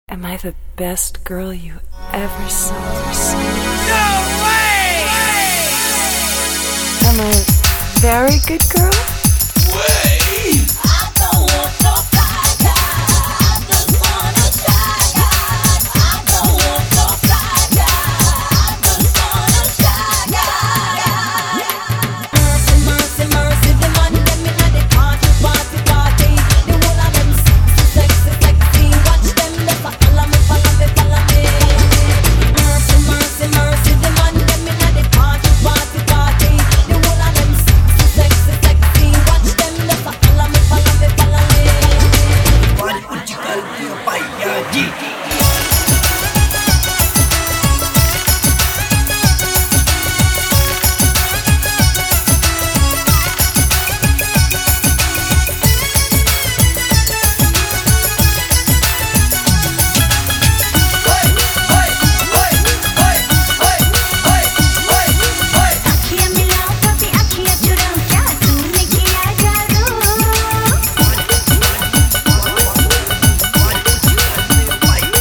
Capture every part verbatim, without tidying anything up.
Am I the best girl you ever saw or seen? No way! Am I a very good girl? Way! I don't want no fly guy. I just wanna shy guy. I don't want no fly guy. I just wanna shy guy. Mercy, mercy, mercy, the man them inna the party, party, party. The whole of them sexy, sexy, sexy. Watch them, they follow me, follow me, follow me. Mercy, mercy, mercy, the man them inna the party, party, party. The whole of them sexy, sexy, sexy. Watch them, they follow me, follow me, follow me. Body political fire G. अखियाँ मिलाओ कभी अखियाँ चुराओ क्या तूने किया जादू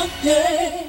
Monday.